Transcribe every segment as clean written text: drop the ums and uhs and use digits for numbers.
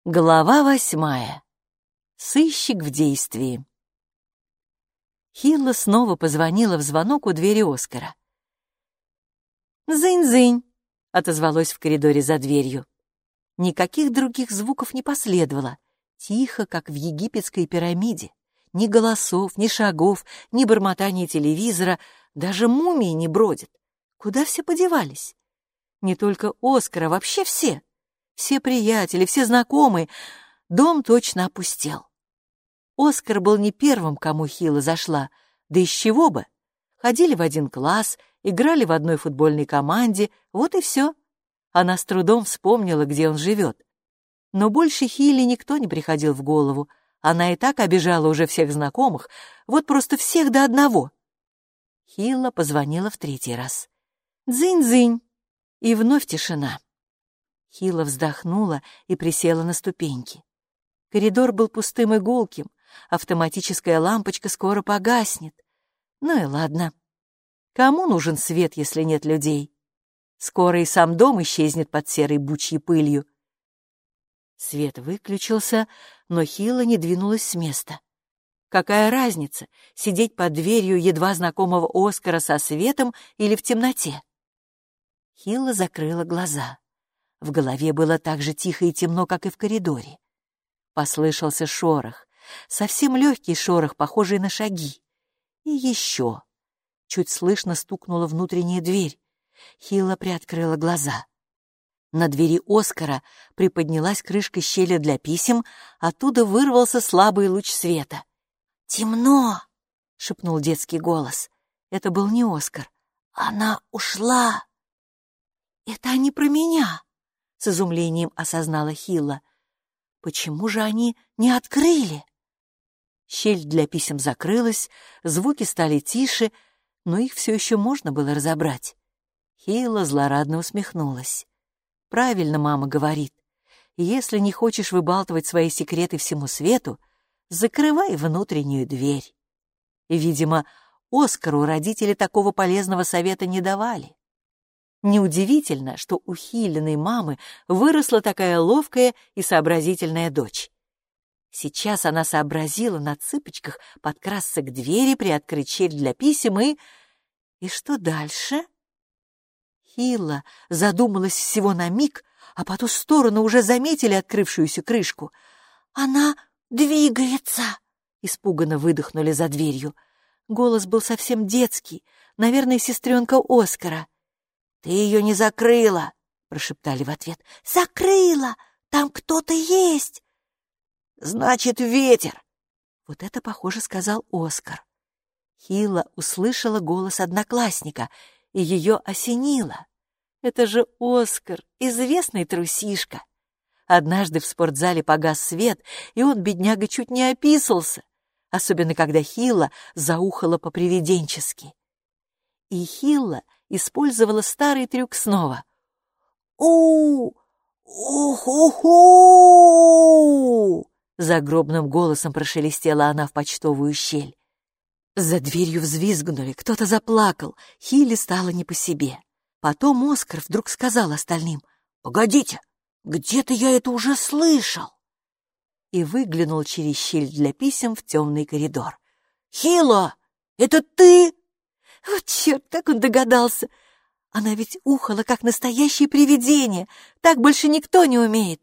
Глава 8. Сыщик в действии. Хилла снова позвонила в звонок у двери Оскара. «Зынь-зынь», — отозвалось в коридоре за дверью. Никаких других звуков не последовало. Тихо, как в египетской пирамиде. Ни голосов, ни шагов, ни бормотания телевизора, даже мумии не бродят. Куда все подевались? Не только Оскар, а вообще все. Все приятели, все знакомые. Дом точно опустел. Оскар был не первым, кому Хилла зашла. Да из чего бы? Ходили в один класс, играли в одной футбольной команде, вот и все. Она с трудом вспомнила, где он живет. Но больше Хилле никто не приходил в голову. Она и так обижала уже всех знакомых, вот просто всех до одного. Хилла позвонила в 3-й раз. «Дзынь-дзынь!» И вновь тишина. Хилла вздохнула и присела на ступеньки. Коридор был пустым и гулким, автоматическая лампочка скоро погаснет. Ну и ладно. Кому нужен свет, если нет людей? Скоро и сам дом исчезнет под серой бучьей пылью. Свет выключился, но Хилла не двинулась с места. Какая разница, сидеть под дверью едва знакомого Оскара со светом или в темноте? Хилла закрыла глаза. В голове было так же тихо и темно, как и в коридоре. Послышался шорох, совсем легкий шорох, похожий на шаги. И еще. Чуть слышно стукнула внутренняя дверь. Хилла приоткрыла глаза. На двери Оскара приподнялась крышка щели для писем, оттуда вырвался слабый луч света. «Темно!» — шепнул детский голос. Это был не Оскар. «Она ушла!» «Это они про меня!» — с изумлением осознала Хилла. «Почему же они не открыли?» Щель для писем закрылась, звуки стали тише, но их все еще можно было разобрать. Хилла злорадно усмехнулась. «Правильно мама говорит. Если не хочешь выбалтывать свои секреты всему свету, закрывай внутреннюю дверь». Видимо, Оскару родители такого полезного совета не давали. Неудивительно, что у Хиллиной мамы выросла такая ловкая и сообразительная дочь. Сейчас она сообразила на цыпочках подкрасться к двери, приоткрыть щель для писем и... И что дальше? Хилла задумалась всего на миг, а по ту сторону уже заметили открывшуюся крышку. «Она двигается!» — испуганно выдохнули за дверью. Голос был совсем детский, наверное, сестренка Оскара. «Ты ее не закрыла!» — прошептали в ответ. «Закрыла! Там кто-то есть!» «Значит, ветер!» Вот это, похоже, сказал Оскар. Хилла услышала голос одноклассника, и ее осенило. Это же Оскар, известный трусишка. Однажды в спортзале погас свет, и он, бедняга, чуть не описался, особенно когда Хилла заухала по-привиденчески. И Хилла использовала старый трюк снова. «У-ху-ху!» Загробным голосом прошелестела она в почтовую щель. За дверью взвизгнули, кто-то заплакал, Хилле стало не по себе. Потом Оскар вдруг сказал остальным: «Погодите, где-то я это уже слышал!» И выглянул через щель для писем в темный коридор. «Хилла, это ты?» Вот черт, как он догадался! Она ведь ухала, как настоящее привидение. Так больше никто не умеет.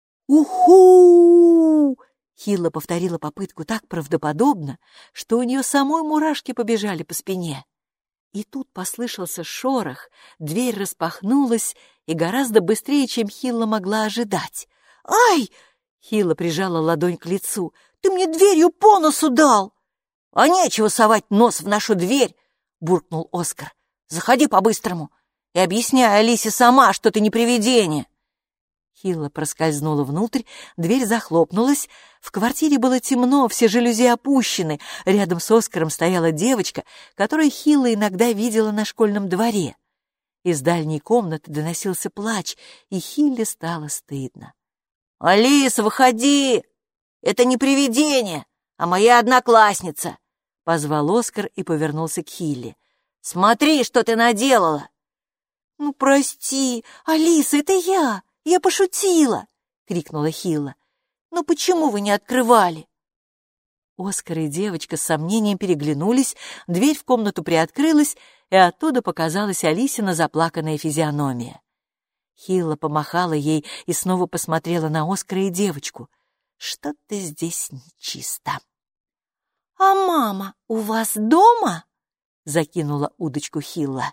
«Уху!» Хилла повторила попытку так правдоподобно, что у нее самой мурашки побежали по спине. И тут послышался шорох, дверь распахнулась, и гораздо быстрее, чем Хилла могла ожидать. «Ай!» — Хилла прижала ладонь к лицу. «Ты мне дверью по носу дал!» «А нечего совать нос в нашу дверь!» — буркнул Оскар. «Заходи по-быстрому и объясняй Алисе сама, что ты не привидение!» Хилла проскользнула внутрь, дверь захлопнулась. В квартире было темно, все жалюзи опущены. Рядом с Оскаром стояла девочка, которую Хилла иногда видела на школьном дворе. Из дальней комнаты доносился плач, и Хилле стало стыдно. «Алиса, выходи! Это не привидение, а моя одноклассница!» — позвал Оскар и повернулся к Хилле. «Смотри, что ты наделала!» «Ну, прости, Алиса, это я! Я пошутила!» — крикнула Хилла. Ну почему вы не открывали?» Оскар и девочка с сомнением переглянулись, дверь в комнату приоткрылась, и оттуда показалась Алисина заплаканная физиономия. Хилла помахала ей и снова посмотрела на Оскара и девочку. Что-то здесь нечисто. «А мама у вас дома?» — закинула удочку Хилла.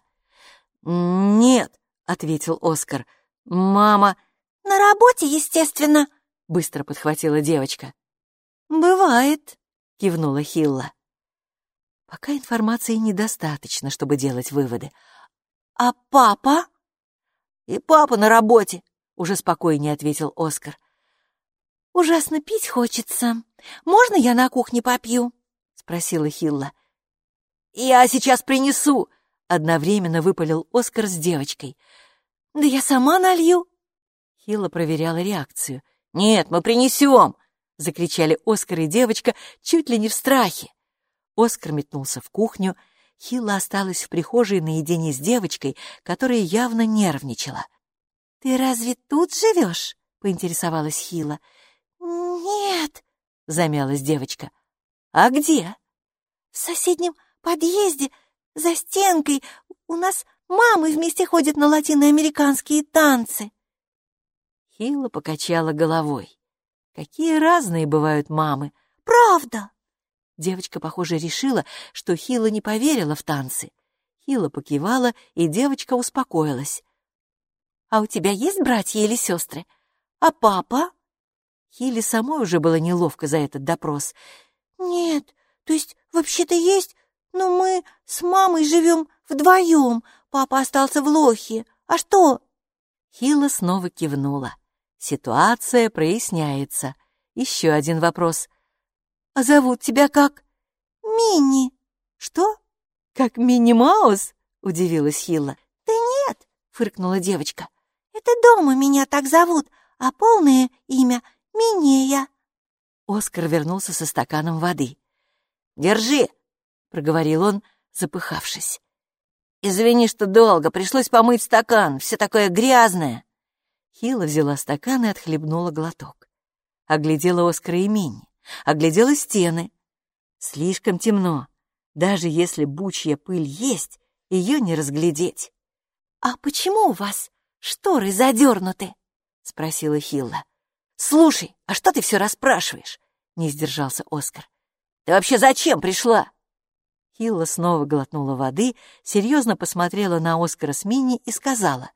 «Нет», — ответил Оскар. «Мама...» «На работе, естественно», — быстро подхватила девочка. «Бывает», — кивнула Хилла. Пока информации недостаточно, чтобы делать выводы. «А папа?» «И папа на работе», — уже спокойнее ответил Оскар. «Ужасно пить хочется. Можно я на кухне попью?» — спросила Хилла. «Я сейчас принесу», — одновременно выпалил Оскар с девочкой. «Да я сама налью». Хилла проверяла реакцию. «Нет, мы принесем!» — закричали Оскар и девочка чуть ли не в страхе. Оскар метнулся в кухню. Хилла осталась в прихожей наедине с девочкой, которая явно нервничала. «Ты разве тут живешь?» — поинтересовалась Хилла. «Нет», — замялась девочка. «А где?» «В соседнем подъезде, за стенкой. У нас мамы вместе ходят на латиноамериканские танцы». Хилла покачала головой. Какие разные бывают мамы. «Правда!» Девочка, похоже, решила, что Хилла не поверила в танцы. Хилла покивала, и девочка успокоилась. «А у тебя есть братья или сестры? А папа?» Хилле самой уже было неловко за этот допрос. «Нет, то есть вообще-то есть, но мы с мамой живем вдвоем. Папа остался в Лохе. А что?» Хилла снова кивнула. Ситуация проясняется. Еще один вопрос. «А зовут тебя как?» «Минни». «Что? Как Минни Маус?» — удивилась Хилла. «Да нет», — фыркнула девочка. «Это дома меня так зовут, а полное имя Минея». Оскар вернулся со стаканом воды. «Держи», — проговорил он, запыхавшись. «Извини, что долго, пришлось помыть стакан, все такое грязное». Хилла взяла стакан и отхлебнула глоток. Оглядела Оскара и Минни, оглядела стены. Слишком темно. Даже если бучья пыль есть, ее не разглядеть. «А почему у вас шторы задернуты?» — спросила Хилла. «Слушай, а что ты все расспрашиваешь?» — не сдержался Оскар. «Ты вообще зачем пришла?» Хилла снова глотнула воды, серьезно посмотрела на Оскара с Минни и сказала.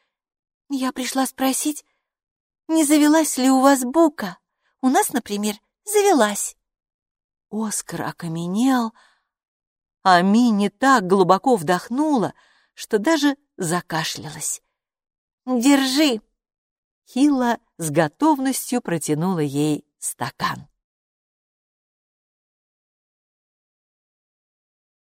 «Я пришла спросить, не завелась ли у вас бука? У нас, например, завелась». Оскар окаменел, а Минни так глубоко вдохнула, что даже закашлялась. «Держи!» Хилла с готовностью протянула ей стакан.